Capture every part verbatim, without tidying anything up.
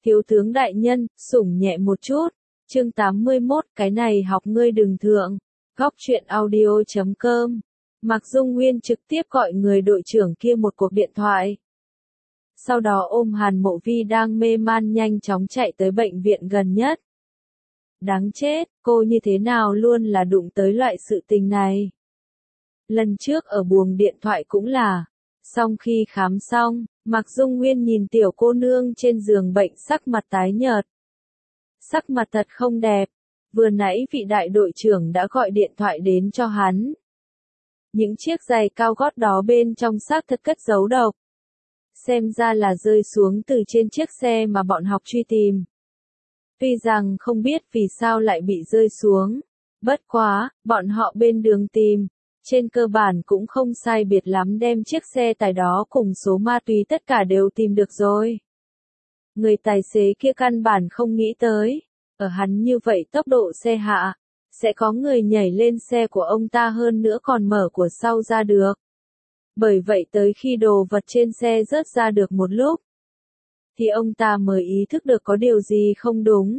Thiếu tướng đại nhân, sủng nhẹ một chút. Chương tám mươi mốt, cái này học ngươi đừng thượng. Góc truyện audio chấm com. Mạc Dung Nguyên trực tiếp gọi người đội trưởng kia một cuộc điện thoại. Sau đó ôm Hàn Mộ Vi đang mê man nhanh chóng chạy tới bệnh viện gần nhất. Đáng chết, cô như thế nào luôn là đụng tới loại sự tình này. Lần trước ở buồng điện thoại cũng là. Xong khi khám xong, Mạc Dung Nguyên nhìn tiểu cô nương trên giường bệnh sắc mặt tái nhợt. Sắc mặt thật không đẹp, vừa nãy vị đại đội trưởng đã gọi điện thoại đến cho hắn. Những chiếc giày cao gót đó bên trong xác thật cất giấu độc. Xem ra là rơi xuống từ trên chiếc xe mà bọn học truy tìm. Tuy rằng không biết vì sao lại bị rơi xuống, bất quá, bọn họ bên đường tìm, trên cơ bản cũng không sai biệt lắm đem chiếc xe tải đó cùng số ma túy tất cả đều tìm được rồi. Người tài xế kia căn bản không nghĩ tới, ở hắn như vậy tốc độ xe hạ, sẽ có người nhảy lên xe của ông ta hơn nữa còn mở của sau ra được. Bởi vậy tới khi đồ vật trên xe rớt ra được một lúc, thì ông ta mới ý thức được có điều gì không đúng.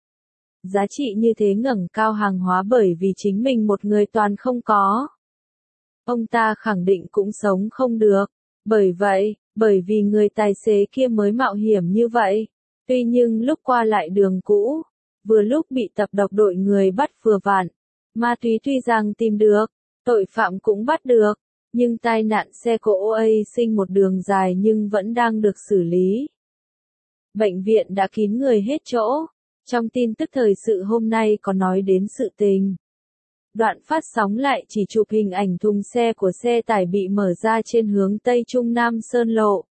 Giá trị như thế ngẩng cao hàng hóa bởi vì chính mình một người toàn không có. Ông ta khẳng định cũng sống không được. Bởi vậy, bởi vì người tài xế kia mới mạo hiểm như vậy. Tuy nhưng lúc qua lại đường cũ, vừa lúc bị tập độc đội người bắt vừa vặn. Ma túy tuy rằng tìm được, tội phạm cũng bắt được. Nhưng tai nạn xe cộ a sinh một đường dài nhưng vẫn đang được xử lý. Bệnh viện đã kín người hết chỗ. Trong tin tức thời sự hôm nay có nói đến sự tình. Đoạn phát sóng lại chỉ chụp hình ảnh thùng xe của xe tải bị mở ra trên hướng Tây Trung Nam Sơn Lộ.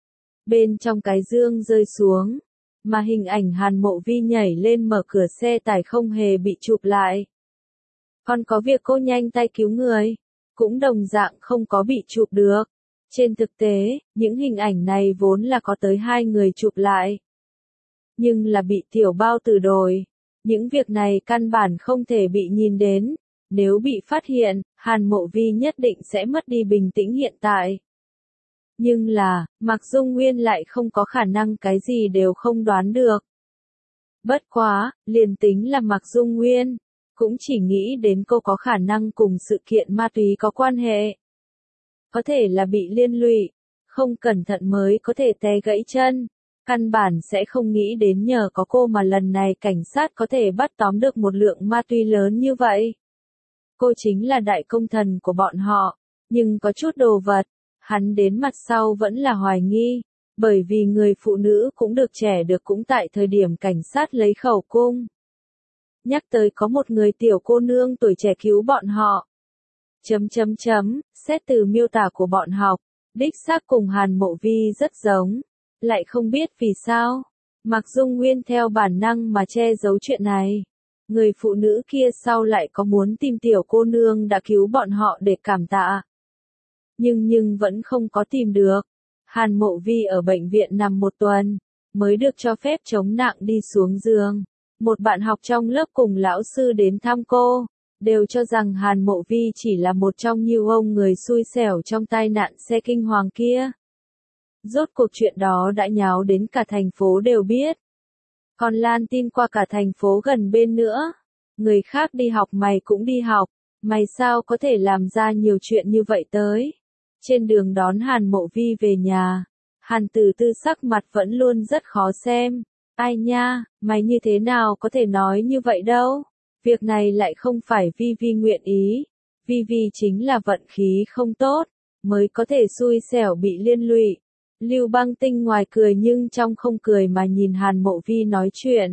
Bên trong cái dương rơi xuống, mà hình ảnh Hàn Mộ Vi nhảy lên mở cửa xe tải không hề bị chụp lại. Còn có việc cô nhanh tay cứu người, cũng đồng dạng không có bị chụp được. Trên thực tế, những hình ảnh này vốn là có tới hai người chụp lại. Nhưng là bị tiểu bao tử đổi. Những việc này căn bản không thể bị nhìn đến. Nếu bị phát hiện, Hàn Mộ Vi nhất định sẽ mất đi bình tĩnh hiện tại. Nhưng là, Mạc Dung Nguyên lại không có khả năng cái gì đều không đoán được. Bất quá, liền tính là Mạc Dung Nguyên, cũng chỉ nghĩ đến cô có khả năng cùng sự kiện ma túy có quan hệ. Có thể là bị liên lụy, không cẩn thận mới có thể té gãy chân. Căn bản sẽ không nghĩ đến nhờ có cô mà lần này cảnh sát có thể bắt tóm được một lượng ma túy lớn như vậy. Cô chính là đại công thần của bọn họ, nhưng có chút đồ vật, hắn đến mặt sau vẫn là hoài nghi, bởi vì người phụ nữ cũng được trẻ được cũng tại thời điểm cảnh sát lấy khẩu cung. Nhắc tới có một người tiểu cô nương tuổi trẻ cứu bọn họ. Chấm chấm chấm, xét từ miêu tả của bọn học, đích xác cùng Hàn Mộ Vi rất giống, lại không biết vì sao. Mạc Dung Nguyên theo bản năng mà che giấu chuyện này. Người phụ nữ kia sau lại có muốn tìm tiểu cô nương đã cứu bọn họ để cảm tạ. Nhưng nhưng vẫn không có tìm được. Hàn Mộ Vi ở bệnh viện nằm một tuần, mới được cho phép chống nặng đi xuống giường. Một bạn học trong lớp cùng lão sư đến thăm cô, đều cho rằng Hàn Mộ Vi chỉ là một trong nhiều ông người xui xẻo trong tai nạn xe kinh hoàng kia. Rốt cuộc chuyện đó đã nháo đến cả thành phố đều biết. Còn lan tin qua cả thành phố gần bên nữa. Người khác đi học mày cũng đi học, mày sao có thể làm ra nhiều chuyện như vậy tới. Trên đường đón Hàn Mộ Vi về nhà, Hàn Tử Tư sắc mặt vẫn luôn rất khó xem. Ai nha, mày như thế nào có thể nói như vậy đâu. Việc này lại không phải Vi Vi nguyện ý. Vi Vi chính là vận khí không tốt, mới có thể xui xẻo bị liên lụy. Lưu Băng Tinh ngoài cười nhưng trong không cười mà nhìn Hàn Mộ Vi nói chuyện.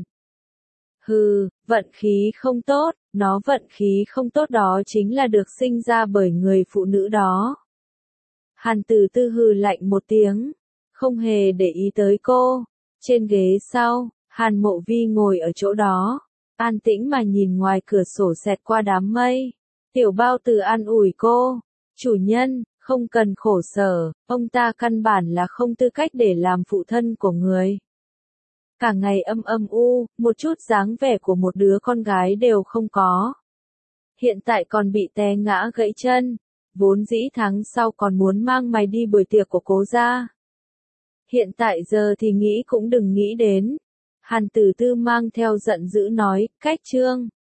Hừ, vận khí không tốt, nó vận khí không tốt đó chính là được sinh ra bởi người phụ nữ đó. Hàn Tử Tư hừ lạnh một tiếng, không hề để ý tới cô. Trên ghế sau, Hàn Mộ Vi ngồi ở chỗ đó, an tĩnh mà nhìn ngoài cửa sổ xẹt qua đám mây. Tiểu bao tử an ủi cô, chủ nhân, không cần khổ sở, ông ta căn bản là không tư cách để làm phụ thân của người. Cả ngày âm âm u, một chút dáng vẻ của một đứa con gái đều không có. Hiện tại còn bị té ngã gãy chân, vốn dĩ tháng sau còn muốn mang mày đi buổi tiệc của cố gia. Hiện tại giờ thì nghĩ cũng đừng nghĩ đến, Hàn Tử Tư mang theo giận dữ nói, cách Trương